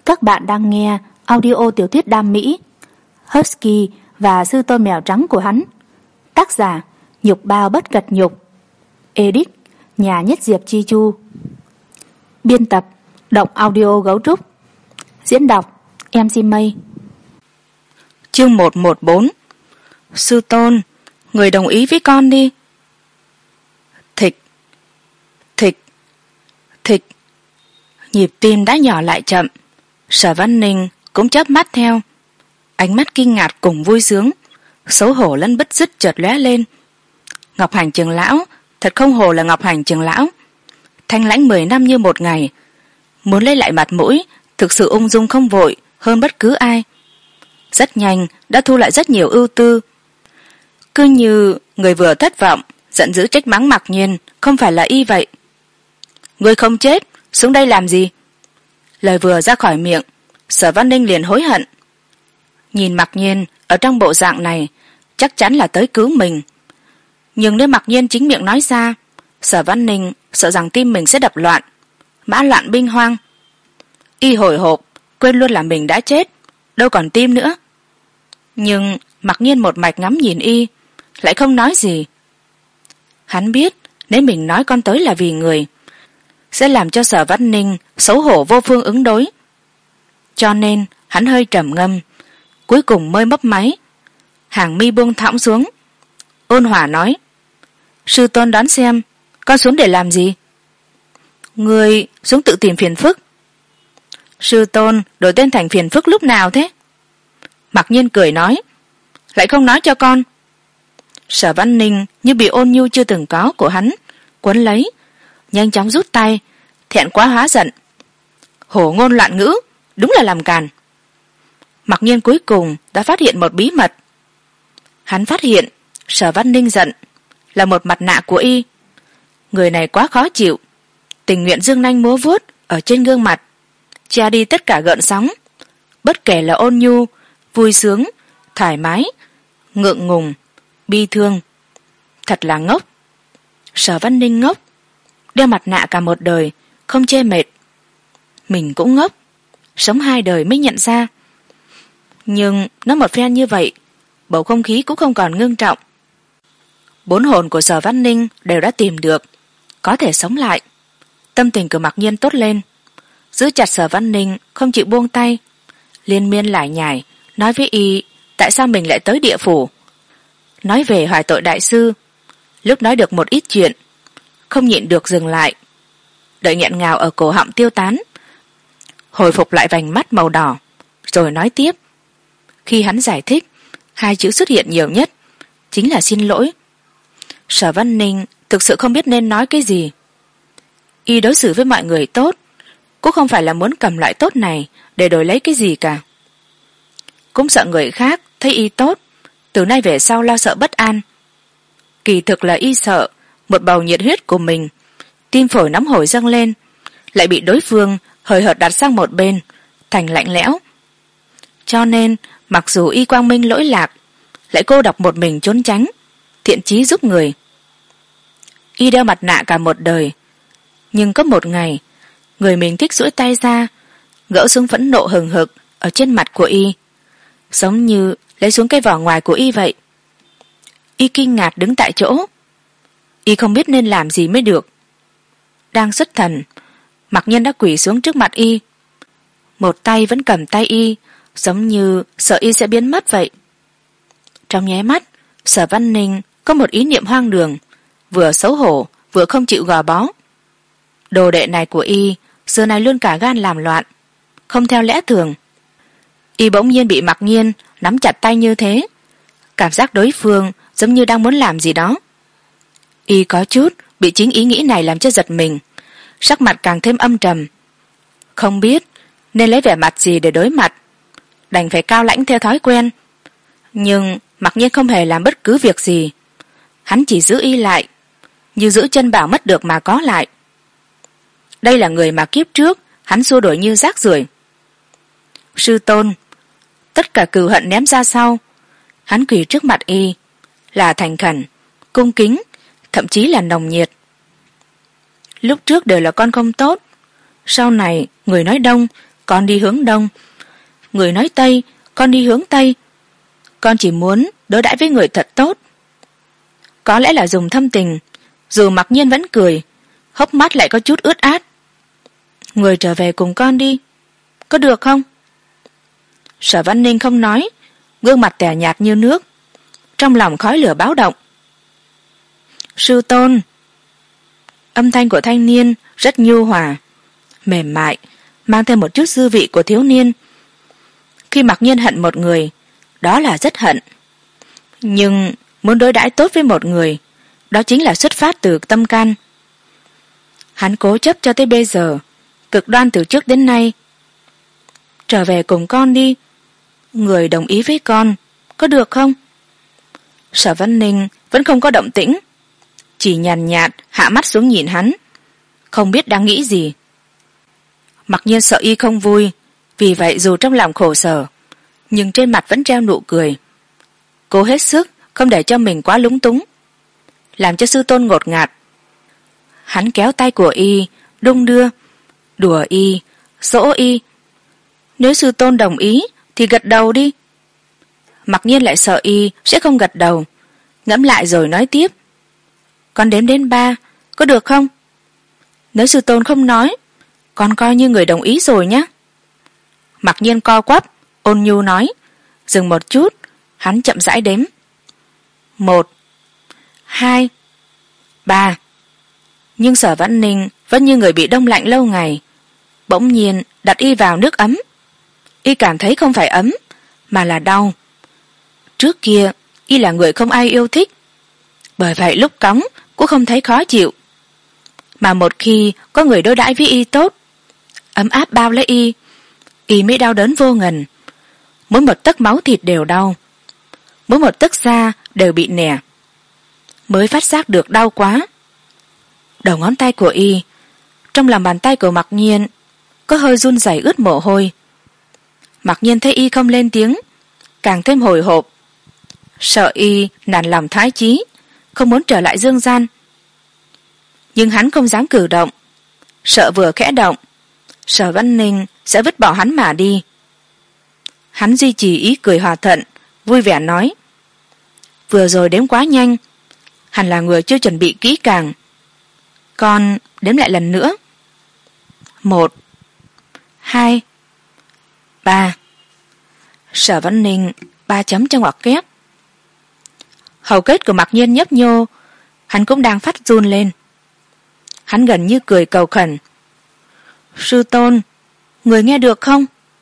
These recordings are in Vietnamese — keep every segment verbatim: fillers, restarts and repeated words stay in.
Các bạn đang nghe audio tiểu thuyết đam mỹ Husky và sư tôn mèo trắng của hắn. Tác giả Nhục Bao Bất Cật Nhục. Edit Nhà Nhất Diệp Chi Chu. Biên tập Động Audio Gấu Trúc. Diễn đọc em xê Mây. Chương một trăm mười bốn. Sư tôn, người đồng ý với con đi. Thịch, thịch, thịch. Nhịp tim đã nhỏ lại chậm. Sở Văn Ninh cũng chớp mắt theo, ánh mắt kinh ngạc cùng vui sướng, xấu hổ lẫn bứt rứt chợt lóe lên. Ngọc Hành trưởng lão thật không hồ là Ngọc Hành trưởng lão, thanh lãnh mười năm như một ngày, muốn lấy lại mặt mũi thực sự ung dung không vội hơn bất cứ ai. Rất nhanh đã thu lại rất nhiều ưu tư, cứ như người vừa thất vọng giận dữ trách mắng Mặc Nhiên không phải là y vậy. Ngươi không chết xuống đây làm gì? Lời vừa ra khỏi miệng, Sở Văn Ninh liền hối hận. Nhìn Mặc Nhiên ở trong bộ dạng này chắc chắn là tới cứu mình, nhưng nếu Mặc Nhiên chính miệng nói ra, Sở Văn Ninh sợ rằng tim mình sẽ đập loạn, mã loạn binh hoang. Y hồi hộp quên luôn là mình đã chết, đâu còn tim nữa. Nhưng Mặc Nhiên một mạch ngắm nhìn y, lại không nói gì. Hắn biết nếu mình nói con tới là vì người, sẽ làm cho Sở Văn Ninh xấu hổ vô phương ứng đối, cho nên hắn hơi trầm ngâm, cuối cùng mới mấp máy, hàng mi buông thõng xuống, ôn hòa nói: sư tôn đoán xem con xuống để làm gì? Ngươi xuống tự tìm phiền phức. Sư tôn đổi tên thành phiền phức lúc nào thế? Mặc Nhiên cười nói: lại không nói cho con. Sở Văn Ninh như bị ôn nhu chưa từng có của hắn quấn lấy, nhanh chóng rút tay, thẹn quá hóa giận. Hổ ngôn loạn ngữ, đúng là làm càn. Mặc Nhiên cuối cùng đã phát hiện một bí mật. Hắn phát hiện Sở Văn Ninh giận là một mặt nạ của y. Người này quá khó chịu, tình nguyện dương nanh múa vuốt ở trên gương mặt, che đi tất cả gợn sóng, bất kể là ôn nhu, vui sướng, thoải mái, ngượng ngùng, bi thương. Thật là ngốc. Sở Văn Ninh ngốc, đeo mặt nạ cả một đời không chê mệt. Mình cũng ngốc, sống hai đời mới nhận ra. Nhưng nó một phen như vậy, bầu không khí cũng không còn ngưng trọng. Bốn hồn của Sở Văn Ninh đều đã tìm được, có thể sống lại. Tâm tình của Mặc Nhiên tốt lên, giữ chặt Sở Văn Ninh không chịu buông tay, liên miên lải nhải nói với y tại sao mình lại tới địa phủ, nói về hoài tội đại sư. Lúc nói được một ít chuyện, không nhịn được dừng lại, đợi nghẹn ngào ở cổ họng tiêu tán, hồi phục lại vành mắt màu đỏ, rồi nói tiếp. Khi hắn giải thích, hai chữ xuất hiện nhiều nhất chính là xin lỗi. Sở Văn Ninh thực sự không biết nên nói cái gì. Y đối xử với mọi người tốt, cũng không phải là muốn cầm loại tốt này để đổi lấy cái gì cả. Cũng sợ người khác thấy y tốt, từ nay về sau lo sợ bất an. Kỳ thực là y sợ một bầu nhiệt huyết của mình, tim phổi nóng hổi dâng lên, lại bị đối phương hời hợt đặt sang một bên, thành lạnh lẽo. Cho nên mặc dù y quang minh lỗi lạc, lại cô độc một mình trốn tránh, thiện chí giúp người. Y đeo mặt nạ cả một đời, nhưng có một ngày người mình thích duỗi tay ra, gỡ xuống phẫn nộ hừng hực ở trên mặt của y, giống như lấy xuống cái vỏ ngoài của y vậy. Y kinh ngạc đứng tại chỗ, y không biết nên làm gì mới được. Đang xuất thần, Mặc Nhiên đã quỳ xuống trước mặt y, một tay vẫn cầm tay y, giống như sợ y sẽ biến mất vậy. Trong nháy mắt, Sở Văn Ninh có một ý niệm hoang đường, vừa xấu hổ vừa không chịu gò bó. Đồ đệ này của y xưa nay luôn cả gan làm loạn, không theo lẽ thường. Y bỗng nhiên bị Mặc Nhiên nắm chặt tay như thế, cảm giác đối phương giống như đang muốn làm gì đó. Y có chút bị chính ý nghĩ này làm cho giật mình, sắc mặt càng thêm âm trầm, không biết nên lấy vẻ mặt gì để đối mặt, đành phải cao lãnh theo thói quen. Nhưng Mặc Nhiên không hề làm bất cứ việc gì, hắn chỉ giữ y lại, như giữ chân bảo mất được mà có lại. Đây là người mà kiếp trước hắn xua đuổi như rác rưởi. Sư tôn, tất cả cừu hận ném ra sau. Hắn quỳ trước mặt y là thành khẩn, cung kính, thậm chí là nồng nhiệt. Lúc trước đều là con không tốt, sau này người nói đông con đi hướng đông. Người nói tây, con đi hướng tây. Con chỉ muốn đối đãi với người thật tốt. Có lẽ là dùng thâm tình, dù Mặc Nhiên vẫn cười, hốc mắt lại có chút ướt át. Người trở về cùng con đi, có được không? Sở Văn Ninh không nói, gương mặt tẻ nhạt như nước, trong lòng khói lửa báo động. Sư tôn. Âm thanh của thanh niên rất nhu hòa, mềm mại, mang thêm một chút dư vị của thiếu niên. Khi Mặc Nhiên hận một người, đó là rất hận. Nhưng muốn đối đãi tốt với một người, đó chính là xuất phát từ tâm can. Hắn cố chấp cho tới bây giờ, cực đoan từ trước đến nay. Trở về cùng con đi, người đồng ý với con, có được không? Sở Văn Ninh vẫn không có động tĩnh, chỉ nhàn nhạt hạ mắt xuống nhìn hắn, không biết đang nghĩ gì. Mặc Nhiên sợ y không vui, vì vậy dù trong lòng khổ sở, nhưng trên mặt vẫn treo nụ cười, cố hết sức không để cho mình quá lúng túng, làm cho sư tôn ngột ngạt. Hắn kéo tay của y, đung đưa, đùa y, dỗ y. Nếu sư tôn đồng ý thì gật đầu đi. Mặc Nhiên lại sợ y sẽ không gật đầu, ngẫm lại rồi nói tiếp. Con đếm đến ba, có được không? Nếu sư tôn không nói, con coi như người đồng ý rồi nhé. Mặc Nhiên co quắp, ôn nhu nói. Dừng một chút, hắn chậm rãi đếm. Một, hai, ba. Nhưng Sở Văn Ninh vẫn như người bị đông lạnh lâu ngày, bỗng nhiên đặt y vào nước ấm. Y cảm thấy không phải ấm, mà là đau. Trước kia, y là người không ai yêu thích, bởi vậy lúc cõng cũng không thấy khó chịu. Mà một khi có người đối đãi với y tốt, ấm áp bao lấy y, y mới đau đớn vô ngần. Mỗi một tấc máu thịt đều đau, mỗi một tấc da đều bị nẻ, mới phát giác được đau quá. Đầu ngón tay của y, trong lòng bàn tay của Mặc Nhiên, có hơi run rẩy ướt mồ hôi. Mặc Nhiên thấy y không lên tiếng, càng thêm hồi hộp, sợ y nản lòng thái chí, không muốn trở lại dương gian. Nhưng hắn không dám cử động, sợ vừa khẽ động, Sở Văn Ninh sẽ vứt bỏ hắn mà đi. Hắn duy trì ý cười hòa thuận, vui vẻ nói. Vừa rồi đếm quá nhanh, hẳn là người chưa chuẩn bị kỹ càng. Con đếm lại lần nữa. Một, hai, ba. Sở Văn Ninh ba chấm trong ngoặc kép. Hầu kết của Mặc Nhiên nhấp nhô, hắn cũng đang phát run lên. Hắn gần như cười cầu khẩn. Sư tôn, người nghe được không?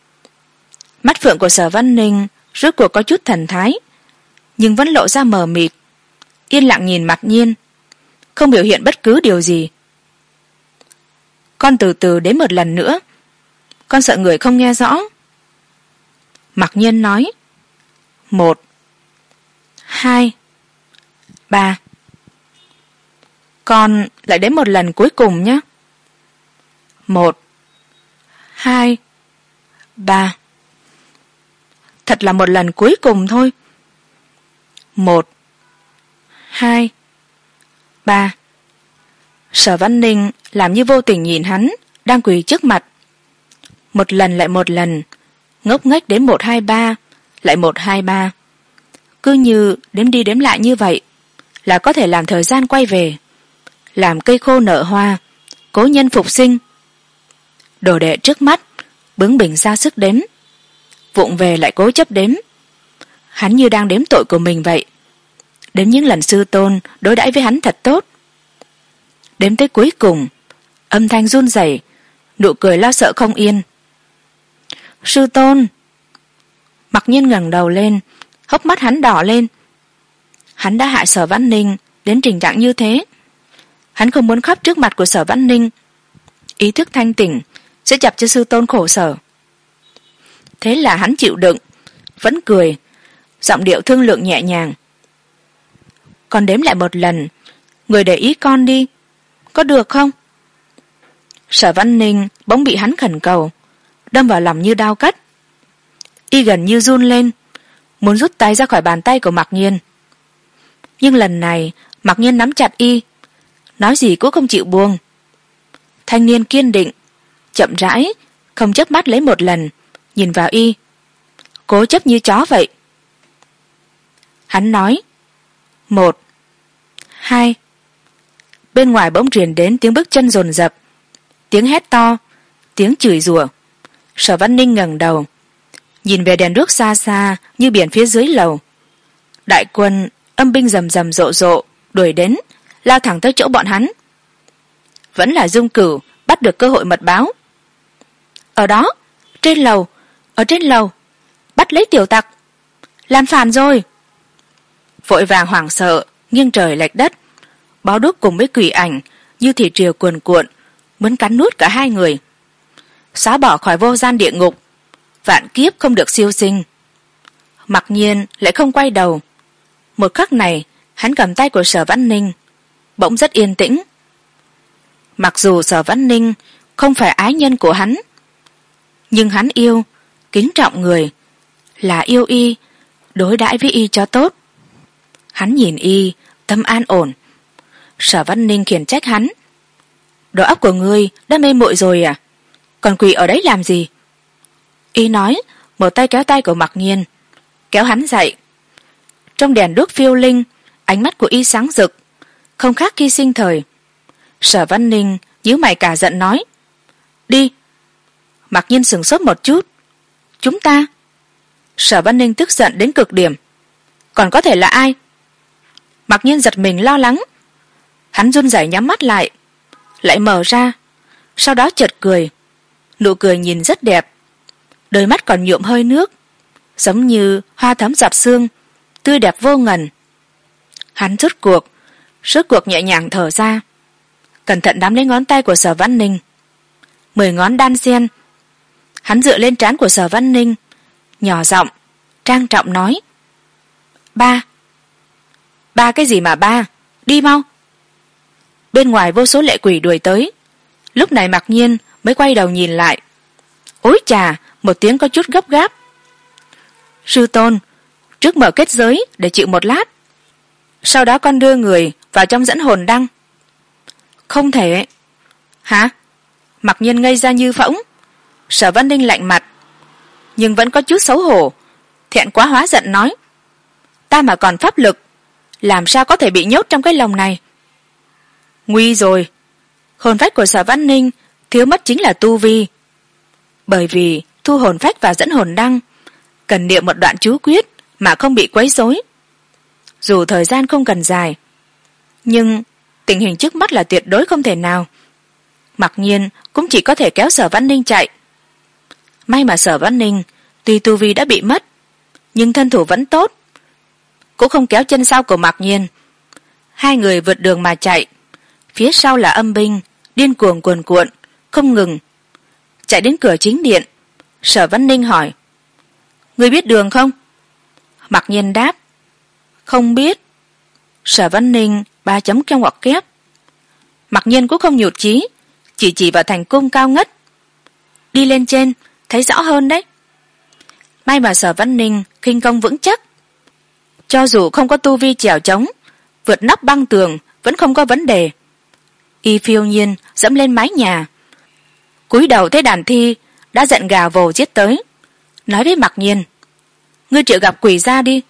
Mắt phượng của Sở Văn Ninh rốt cuộc có chút thần thái, nhưng vẫn lộ ra mờ mịt, yên lặng nhìn Mặc Nhiên, không biểu hiện bất cứ điều gì. Con từ từ đến một lần nữa, con sợ người không nghe rõ. Mặc Nhiên nói. Một, hai, ba. Con lại đến một lần cuối cùng nhé. Một, hai, ba. Thật là một lần cuối cùng thôi. Một, hai, ba. Sở Văn Ninh làm như vô tình nhìn hắn đang quỳ trước mặt. Một lần lại một lần, ngốc nghếch đến một hai ba, lại một hai ba. Cứ như đếm đi đếm lại như vậy là có thể làm thời gian quay về, làm cây khô nở hoa, cố nhân phục sinh. Đồ đệ trước mắt bướng bỉnh ra sức đếm, vụng về lại cố chấp đếm. Hắn như đang đếm tội của mình vậy, đếm những lần sư tôn đối đãi với hắn thật tốt. Đếm tới cuối cùng, âm thanh run rẩy, nụ cười lo sợ không yên. Sư tôn. Mặc Nhiên ngẩng đầu lên, hốc mắt hắn đỏ lên. Hắn đã hại Sở Văn Ninh đến tình trạng như thế. Hắn không muốn khóc trước mặt của Sở Văn Ninh, ý thức thanh tỉnh sẽ chọc cho sư tôn khổ sở. Thế là hắn chịu đựng, vẫn cười, giọng điệu thương lượng nhẹ nhàng. Con đếm lại một lần, người để ý con đi, có được không? Sở Văn Ninh bỗng bị hắn khẩn cầu, đâm vào lòng như đao cắt. Y gần như run lên, muốn rút tay ra khỏi bàn tay của Mặc Nhiên. Nhưng lần này Mặc Nhiên nắm chặt y, nói gì cũng không chịu buông. Thanh niên kiên định, chậm rãi không chớp mắt lấy một lần nhìn vào y, cố chấp như chó vậy. Hắn nói: một, hai. Bên ngoài bỗng truyền đến tiếng bước chân dồn dập, tiếng hét to, tiếng chửi rủa. Sở Văn Ninh ngẩng đầu nhìn về đèn đuốc xa xa như biển phía dưới lầu. Đại quân âm binh rầm rầm rộ rộ đuổi đến, lao thẳng tới chỗ bọn hắn. Vẫn là Dung Cửu bắt được cơ hội mật báo. Ở đó, trên lầu, ở trên lầu, bắt lấy tiểu tặc, làm phản rồi. Vội vàng hoảng sợ nghiêng trời lệch đất, bó đuốc cùng với quỷ ảnh như thủy triều cuồn cuộn muốn cắn nuốt cả hai người, xóa bỏ khỏi vô gian địa ngục, vạn kiếp không được siêu sinh. Mặc nhiên lại không quay đầu. Một khắc này hắn cầm tay của Sở Văn Ninh, bỗng rất yên tĩnh. Mặc dù Sở Văn Ninh không phải ái nhân của hắn, nhưng hắn yêu, kính trọng người, là yêu y, đối đãi với y cho tốt. Hắn nhìn y, tâm an ổn. Sở Văn Ninh khiển trách hắn: đầu óc của ngươi đã mê muội rồi à, còn quỳ ở đấy làm gì? Y nói, một tay kéo tay của Mặc Nhiên, kéo hắn dậy. Trong đèn đuốc phiêu linh, ánh mắt của y sáng rực, không khác khi sinh thời. Sở Văn Ninh nhíu mày cả giận nói: đi. Mặc Nhiên sửng sốt một chút: chúng ta? Sở Văn Ninh tức giận đến cực điểm: còn có thể là ai? Mặc Nhiên giật mình lo lắng. Hắn run rẩy nhắm mắt lại, lại mở ra, sau đó chợt cười. Nụ cười nhìn rất đẹp, đôi mắt còn nhuộm hơi nước, giống như hoa thắm giọt sương, tươi đẹp vô ngần. Hắn rốt cuộc rốt cuộc nhẹ nhàng thở ra, cẩn thận nắm lấy ngón tay của Sở Văn Ninh. Mười ngón đan xen. Hắn dựa lên trán của Sở Văn Ninh, nhỏ giọng trang trọng nói: ba. Ba cái gì mà ba, đi mau. Bên ngoài vô số lệ quỷ đuổi tới. Lúc này Mặc Nhiên mới quay đầu nhìn lại. Ối chà, một tiếng có chút gấp gáp: sư tôn, trước mở kết giới để chịu một lát, sau đó con đưa người vào trong dẫn hồn đăng. Không thể. Hả? Mặc Nhiên ngây ra như phỗng. Sở Văn Ninh lạnh mặt, nhưng vẫn có chút xấu hổ, thẹn quá hóa giận nói: ta mà còn pháp lực, làm sao có thể bị nhốt trong cái lồng này? Nguy rồi. Hồn phách của Sở Văn Ninh thiếu mất chính là tu vi, bởi vì thu hồn phách và dẫn hồn đăng cần niệm một đoạn chú quyết mà không bị quấy rối. Dù thời gian không cần dài, nhưng tình hình trước mắt là tuyệt đối không thể nào. Mặc nhiên cũng chỉ có thể kéo Sở Văn Ninh chạy. May mà Sở Văn Ninh tuy tu vi đã bị mất, nhưng thân thủ vẫn tốt, cũng không kéo chân sau của Mặc nhiên. Hai người vượt đường mà chạy, phía sau là âm binh điên cuồng cuồn cuộn không ngừng. Chạy đến cửa chính điện, Sở Văn Ninh hỏi: ngươi biết đường không? Mặc nhiên đáp: không biết. Sở Văn Ninh ba chấm trong ngoặc kép. Mặc nhiên cũng không nhụt chí, chỉ chỉ vào thành cung cao ngất: đi lên trên thấy rõ hơn đấy. May mà Sở Văn Ninh khinh công vững chắc, cho dù không có tu vi chèo chống, vượt nóc băng tường vẫn không có vấn đề. Y phiêu nhiên dẫm lên mái nhà, cúi đầu thấy đàn thi đã giận gào vồ giết tới, nói với Mặc Nhiên: ngươi triệu gặp quỷ ra đi.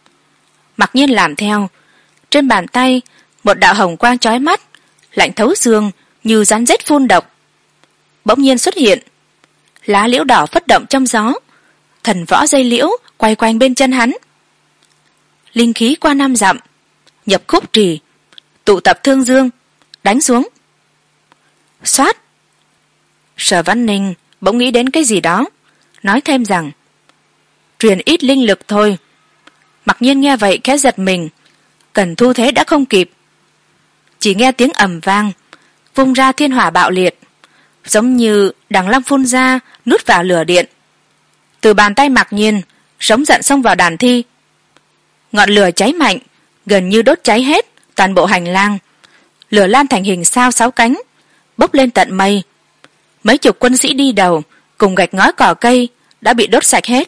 Mặc Nhiên làm theo. Trên bàn tay một đạo hồng quang chói mắt, lạnh thấu xương như rắn rết phun độc. Bỗng nhiên xuất hiện, lá liễu đỏ phất động trong gió, thần võ dây liễu quay quanh bên chân hắn. Linh khí qua năm dặm, nhập khúc trì, tụ tập thương dương, đánh xuống. Xoát. Sở Văn Ninh bỗng nghĩ đến cái gì đó, nói thêm rằng: truyền ít linh lực thôi. Mặc nhiên nghe vậy khẽ giật mình, cần thu thế đã không kịp. Chỉ nghe tiếng ầm vang, vung ra thiên hỏa bạo liệt, giống như đằng long phun ra nuốt vào lửa điện. Từ bàn tay Mặc nhiên sống giận xông vào đàn thi. Ngọn lửa cháy mạnh, gần như đốt cháy hết toàn bộ hành lang. Lửa lan thành hình sao sáu cánh, bốc lên tận mây. Mấy chục quân sĩ đi đầu cùng gạch ngói cỏ cây đã bị đốt sạch hết.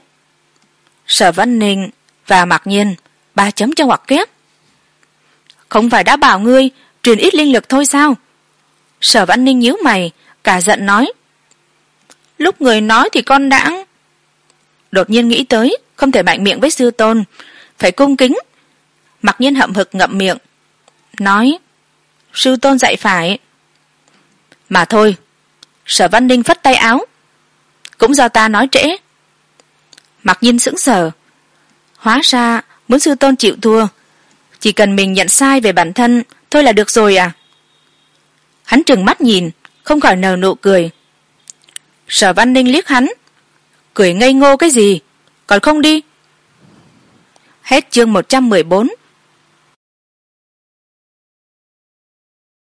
Sở Văn Ninh và Mặc nhiên ba chấm cho ngoặc kép. Không phải đã bảo ngươi truyền ít linh lực thôi sao? Sở Văn Ninh nhíu mày cả giận nói: lúc người nói thì con đãng. Đột nhiên nghĩ tới không thể mạnh miệng với sư tôn, phải cung kính. Mặc Nhiên hậm hực ngậm miệng nói: sư tôn dạy phải. Mà thôi. Sở Văn Ninh phất tay áo: cũng do ta nói trễ. Mặc Nhiên sững sờ, hóa ra muốn sư tôn chịu thua, chỉ cần mình nhận sai về bản thân thôi là được rồi à. Hắn trừng mắt nhìn, không khỏi nở nụ cười. Sở Văn Ninh liếc hắn: cười ngây ngô cái gì, còn không đi. Hết chương một trăm mười bốn.